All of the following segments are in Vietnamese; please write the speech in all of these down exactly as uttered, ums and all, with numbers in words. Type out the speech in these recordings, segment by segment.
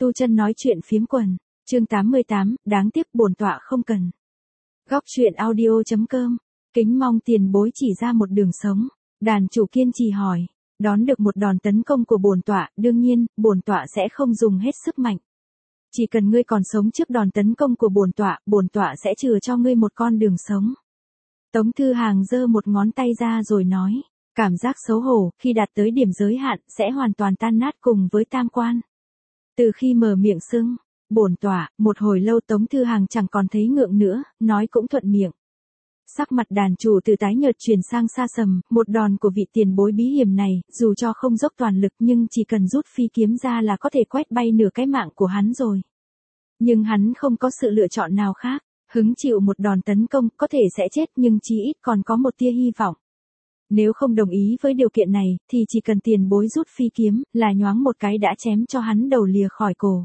Tu Chân nói chuyện phiếm quần, chương tám mươi tám, đáng tiếc bổn tọa không cần. Góc truyện audio chấm com, kính mong tiền bối chỉ ra một đường sống. Đàn chủ kiên trì hỏi, đón được một đòn tấn công của bổn tọa, đương nhiên, bổn tọa sẽ không dùng hết sức mạnh. Chỉ cần ngươi còn sống trước đòn tấn công của bổn tọa, bổn tọa sẽ chừa cho ngươi một con đường sống. Tống Thư Hàng giơ một ngón tay ra rồi nói, cảm giác xấu hổ, khi đạt tới điểm giới hạn, sẽ hoàn toàn tan nát cùng với tam quan. Từ khi mở miệng xưng, bổn tọa, một hồi lâu Tống Thư Hàng chẳng còn thấy ngượng nữa, nói cũng thuận miệng. Sắc mặt đàn chủ từ tái nhợt chuyển sang xa sầm, một đòn của vị tiền bối bí hiểm này, dù cho không dốc toàn lực nhưng chỉ cần rút phi kiếm ra là có thể quét bay nửa cái mạng của hắn rồi. Nhưng hắn không có sự lựa chọn nào khác, hứng chịu một đòn tấn công, có thể sẽ chết nhưng chí ít còn có một tia hy vọng. Nếu không đồng ý với điều kiện này, thì chỉ cần tiền bối rút phi kiếm, là nhoáng một cái đã chém cho hắn đầu lìa khỏi cổ.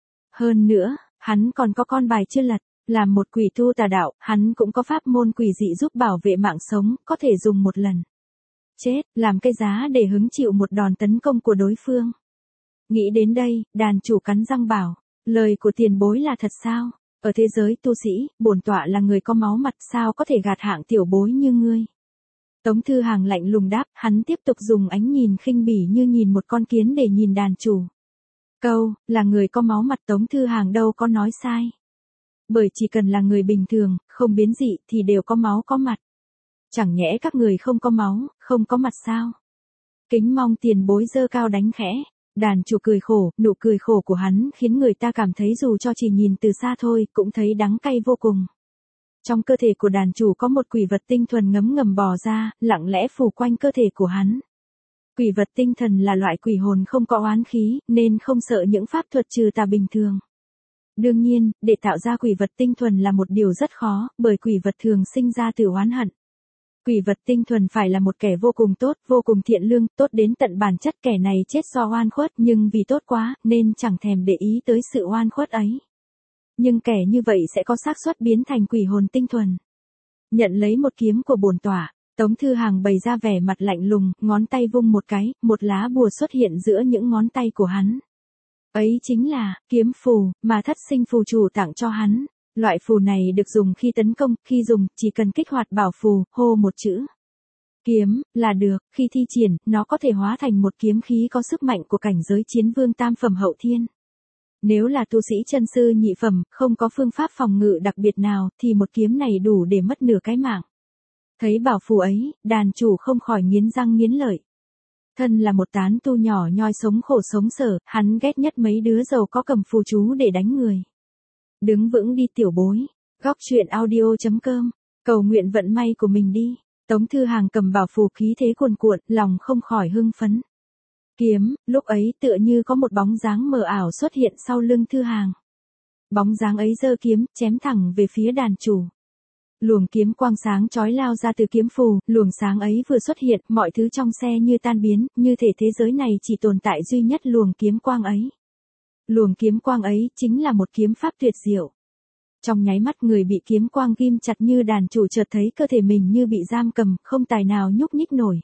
Hơn nữa, hắn còn có con bài chưa lật, làm một quỷ tu tà đạo, hắn cũng có pháp môn quỷ dị giúp bảo vệ mạng sống, có thể dùng một lần. Chết, làm cái giá để hứng chịu một đòn tấn công của đối phương. Nghĩ đến đây, đàn chủ cắn răng bảo, lời của tiền bối là thật sao? Ở thế giới tu sĩ, bổn tọa là người có máu mặt, sao có thể gạt hạng tiểu bối như ngươi? Tống Thư Hàng lạnh lùng đáp, hắn tiếp tục dùng ánh nhìn khinh bỉ như nhìn một con kiến để nhìn đàn chủ. Câu, là người có máu mặt Tống Thư Hàng đâu có nói sai. Bởi chỉ cần là người bình thường, không biến dị thì đều có máu có mặt. Chẳng nhẽ các người không có máu, không có mặt sao? Kính mong tiền bối giơ cao đánh khẽ. Đàn chủ cười khổ, nụ cười khổ của hắn khiến người ta cảm thấy dù cho chỉ nhìn từ xa thôi, cũng thấy đắng cay vô cùng. Trong cơ thể của đàn chủ có một quỷ vật tinh thuần ngấm ngầm bò ra, lặng lẽ phủ quanh cơ thể của hắn. Quỷ vật tinh thần là loại quỷ hồn không có oán khí, nên không sợ những pháp thuật trừ tà bình thường. Đương nhiên, để tạo ra quỷ vật tinh thuần là một điều rất khó, bởi quỷ vật thường sinh ra từ oán hận. Quỷ vật tinh thuần phải là một kẻ vô cùng tốt, vô cùng thiện lương, tốt đến tận bản chất, kẻ này chết do oan khuất nhưng vì tốt quá, nên chẳng thèm để ý tới sự oan khuất ấy. Nhưng kẻ như vậy sẽ có xác suất biến thành quỷ hồn tinh thuần. Nhận lấy một kiếm của bổn tọa, Tống Thư Hàng bày ra vẻ mặt lạnh lùng, ngón tay vung một cái, một lá bùa xuất hiện giữa những ngón tay của hắn. Ấy chính là kiếm phù mà Thất Sinh phù chủ tặng cho hắn. Loại phù này được dùng khi tấn công, khi dùng, chỉ cần kích hoạt bảo phù, hô một chữ kiếm, là được, khi thi triển, nó có thể hóa thành một kiếm khí có sức mạnh của cảnh giới chiến vương tam phẩm hậu thiên. Nếu là tu sĩ chân sư nhị phẩm, không có phương pháp phòng ngự đặc biệt nào, thì một kiếm này đủ để mất nửa cái mạng. Thấy bảo phù ấy, đàn chủ không khỏi nghiến răng nghiến lợi. Thân là một tán tu nhỏ nhoi sống khổ sống sở, hắn ghét nhất mấy đứa giàu có cầm phù chú để đánh người. Đứng vững đi tiểu bối. Góc truyện audio chấm com, cầu nguyện vận may của mình đi. Tống Thư Hàng cầm bảo phù khí thế cuồn cuộn, lòng không khỏi hưng phấn. Kiếm, lúc ấy tựa như có một bóng dáng mờ ảo xuất hiện sau lưng Thư Hàng. Bóng dáng ấy giơ kiếm, chém thẳng về phía đàn chủ. Luồng kiếm quang sáng chói lao ra từ kiếm phù, luồng sáng ấy vừa xuất hiện, mọi thứ trong xe như tan biến, như thể thế giới này chỉ tồn tại duy nhất luồng kiếm quang ấy. Luồng kiếm quang ấy chính là một kiếm pháp tuyệt diệu. Trong nháy mắt người bị kiếm quang ghim chặt như đàn chủ chợt thấy cơ thể mình như bị giam cầm, không tài nào nhúc nhích nổi.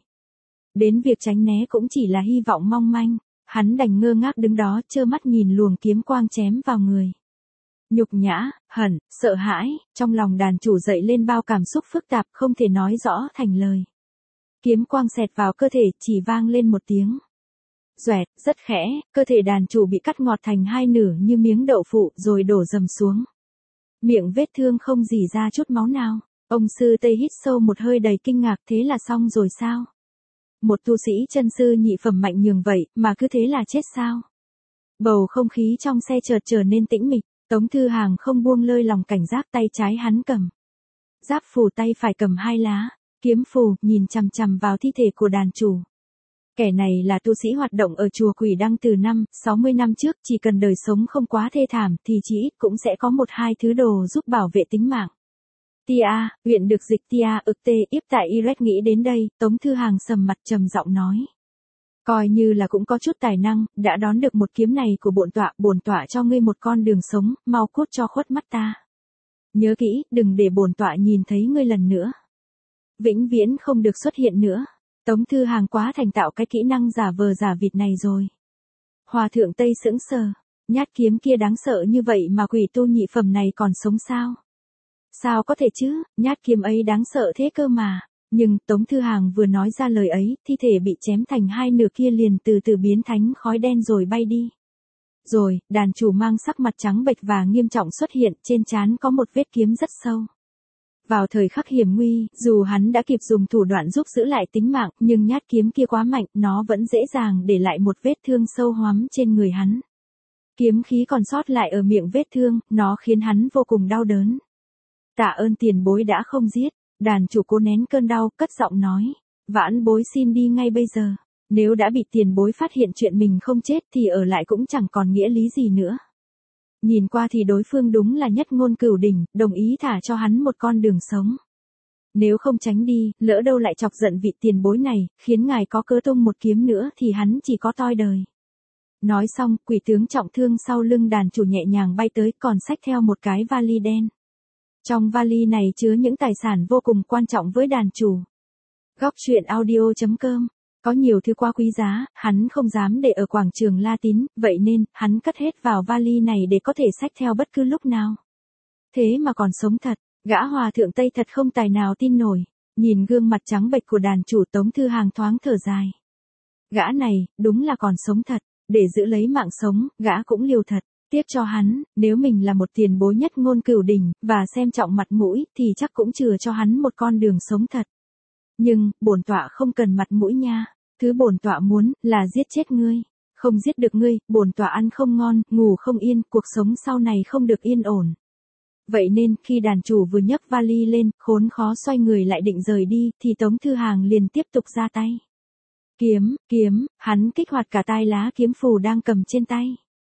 Đến việc tránh né cũng chỉ là hy vọng mong manh, hắn đành ngơ ngác đứng đó trơ mắt nhìn luồng kiếm quang chém vào người. Nhục nhã, hận, sợ hãi, trong lòng đàn chủ dậy lên bao cảm xúc phức tạp không thể nói rõ thành lời. Kiếm quang xẹt vào cơ thể chỉ vang lên một tiếng. Doẹt, rất khẽ, cơ thể đàn chủ bị cắt ngọt thành hai nửa như miếng đậu phụ rồi đổ dầm xuống. Miệng vết thương không rỉ ra chút máu nào. Ông sư Tây hít sâu một hơi đầy kinh ngạc, thế là xong rồi sao? Một tu sĩ chân sư nhị phẩm mạnh nhường vậy mà cứ thế là chết sao? Bầu không khí trong xe chợt trở nên tĩnh mịch. Tống Thư Hàng không buông lơi lòng cảnh giác, tay trái hắn cầm giáp phù, tay phải cầm hai lá kiếm phù, nhìn chằm chằm vào thi thể của đàn chủ. Kẻ này là tu sĩ hoạt động ở chùa Quỷ Đăng từ năm, sáu mươi năm trước, chỉ cần đời sống không quá thê thảm thì chỉ ít cũng sẽ có một hai thứ đồ giúp bảo vệ tính mạng. Tia, huyện được dịch tia, ực tê, íp tại Iraq. Nghĩ đến đây, Tống Thư Hàng sầm mặt trầm giọng nói. Coi như là cũng có chút tài năng, đã đón được một kiếm này của bổn tọa, bổn tọa cho ngươi một con đường sống, mau cút cho khuất mắt ta. Nhớ kỹ, đừng để bổn tọa nhìn thấy ngươi lần nữa. Vĩnh viễn không được xuất hiện nữa. Tống Thư Hàng quá thành tạo cái kỹ năng giả vờ giả vịt này rồi. Hòa thượng Tây sững sờ, Nhát kiếm kia đáng sợ như vậy mà quỷ tu nhị phẩm này còn sống sao? Sao có thể chứ, nhát kiếm ấy đáng sợ thế cơ mà. Nhưng Tống Thư Hàng vừa nói ra lời ấy, thi thể bị chém thành hai nửa kia liền từ từ biến thành khói đen rồi bay đi. Rồi, đàn chủ mang sắc mặt trắng bệch và nghiêm trọng xuất hiện, trên trán có một vết kiếm rất sâu. Vào thời khắc hiểm nguy, dù hắn đã kịp dùng thủ đoạn giúp giữ lại tính mạng, nhưng nhát kiếm kia quá mạnh, nó vẫn dễ dàng để lại một vết thương sâu hoắm trên người hắn. Kiếm khí còn sót lại ở miệng vết thương, nó khiến hắn vô cùng đau đớn. Tạ ơn tiền bối đã không giết, đàn chủ cố nén cơn đau, cất giọng nói. Vãn bối xin đi ngay bây giờ. Nếu đã bị tiền bối phát hiện chuyện mình không chết thì ở lại cũng chẳng còn nghĩa lý gì nữa. Nhìn qua thì đối phương đúng là nhất ngôn cửu đỉnh, đồng ý thả cho hắn một con đường sống. Nếu không tránh đi, lỡ đâu lại chọc giận vị tiền bối này, khiến ngài có cớ tung một kiếm nữa thì hắn chỉ có toi đời. Nói xong, quỷ tướng trọng thương sau lưng đàn chủ nhẹ nhàng bay tới, còn xách theo một cái vali đen. Trong vali này chứa những tài sản vô cùng quan trọng với đàn chủ. Góc truyện audio chấm com. Có nhiều thứ quá quý giá, hắn không dám để ở quảng trường La Tín, vậy nên, hắn cất hết vào vali này để có thể xách theo bất cứ lúc nào. Thế mà còn sống thật, gã hòa thượng Tây thật không tài nào tin nổi. Nhìn gương mặt trắng bệch của đàn chủ, Tống Thư Hàng thoáng thở dài. Gã này, đúng là còn sống thật, để giữ lấy mạng sống, gã cũng liều thật. Tiếc cho hắn, nếu mình là một tiền bối nhất ngôn cửu đỉnh, và xem trọng mặt mũi, thì chắc cũng chừa cho hắn một con đường sống thật. Nhưng, bổn tọa không cần mặt mũi nha, thứ bổn tọa muốn, là giết chết ngươi. Không giết được ngươi, bổn tọa ăn không ngon, ngủ không yên, cuộc sống sau này không được yên ổn. Vậy nên, khi đàn chủ vừa nhấc vali lên, khốn khó xoay người lại định rời đi, thì Tống Thư Hàng liền tiếp tục ra tay. Kiếm, kiếm, hắn kích hoạt cả tai lá kiếm phù đang cầm trên tay.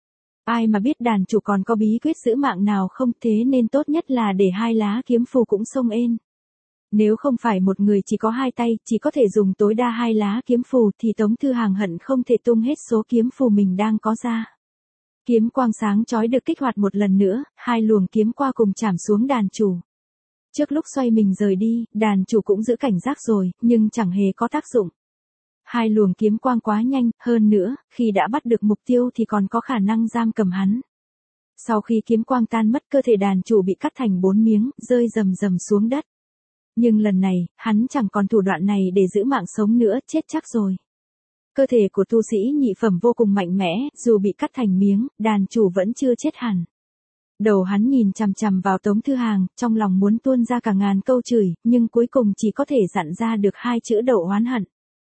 Ai mà biết đàn chủ còn có bí quyết giữ mạng nào không, thế nên tốt nhất là để hai lá kiếm phù cũng xông ên. Nếu không phải một người chỉ có hai tay, chỉ có thể dùng tối đa hai lá kiếm phù thì Tống Thư Hàng hận không thể tung hết số kiếm phù mình đang có ra. Kiếm quang sáng chói được kích hoạt một lần nữa, hai luồng kiếm qua cùng chạm xuống đàn chủ. Trước lúc xoay mình rời đi, đàn chủ cũng giữ cảnh giác rồi, nhưng chẳng hề có tác dụng. Hai luồng kiếm quang quá nhanh, hơn nữa, khi đã bắt được mục tiêu thì còn có khả năng giam cầm hắn. Sau khi kiếm quang tan mất, cơ thể đàn chủ bị cắt thành bốn miếng, rơi rầm rầm xuống đất. Nhưng lần này, hắn chẳng còn thủ đoạn này để giữ mạng sống nữa, chết chắc rồi. Cơ thể của tu sĩ nhị phẩm vô cùng mạnh mẽ, dù bị cắt thành miếng, đàn chủ vẫn chưa chết hẳn. Đầu hắn nhìn chằm chằm vào Tống Thư Hàng, trong lòng muốn tuôn ra cả ngàn câu chửi, nhưng cuối cùng chỉ có thể dặn ra được hai chữ đậu oán hận.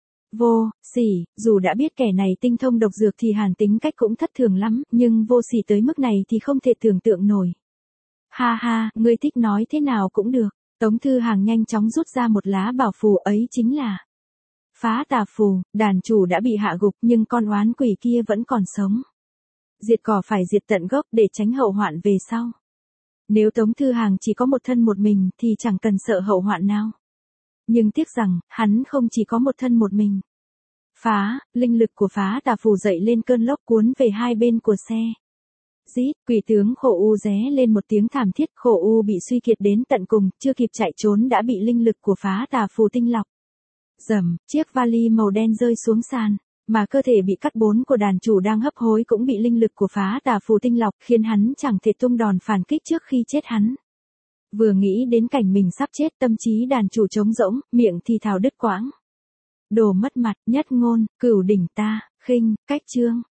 Vô, sỉ, dù đã biết kẻ này tinh thông độc dược thì hàn tính cách cũng thất thường lắm, nhưng vô sỉ tới mức này thì không thể tưởng tượng nổi. Ha ha, ngươi thích nói thế nào cũng được. Tống Thư Hàng nhanh chóng rút ra một lá bảo phù, ấy chính là Phá Tà Phù. Đàn chủ đã bị hạ gục nhưng con oán quỷ kia vẫn còn sống. Diệt cỏ phải diệt tận gốc để tránh hậu hoạn về sau. Nếu Tống Thư Hàng chỉ có một thân một mình thì chẳng cần sợ hậu hoạn nào. Nhưng tiếc rằng, hắn không chỉ có một thân một mình. Phá, linh lực của Phá Tà Phù dậy lên cơn lốc cuốn về hai bên của xe. Rít, quỷ tướng Khổ U ré lên một tiếng thảm thiết, Khổ U bị suy kiệt đến tận cùng, chưa kịp chạy trốn đã bị linh lực của Phá Tà Phù tinh lọc. Rầm, chiếc vali màu đen rơi xuống sàn, mà cơ thể bị cắt bốn của đàn chủ đang hấp hối cũng bị linh lực của Phá Tà Phù tinh lọc, khiến hắn chẳng thể tung đòn phản kích trước khi chết hắn. Vừa nghĩ đến cảnh mình sắp chết, tâm trí đàn chủ trống rỗng, miệng thì thào đứt quãng. Đồ mất mặt, nhất ngôn, cửu đỉnh ta, khinh, cách chương.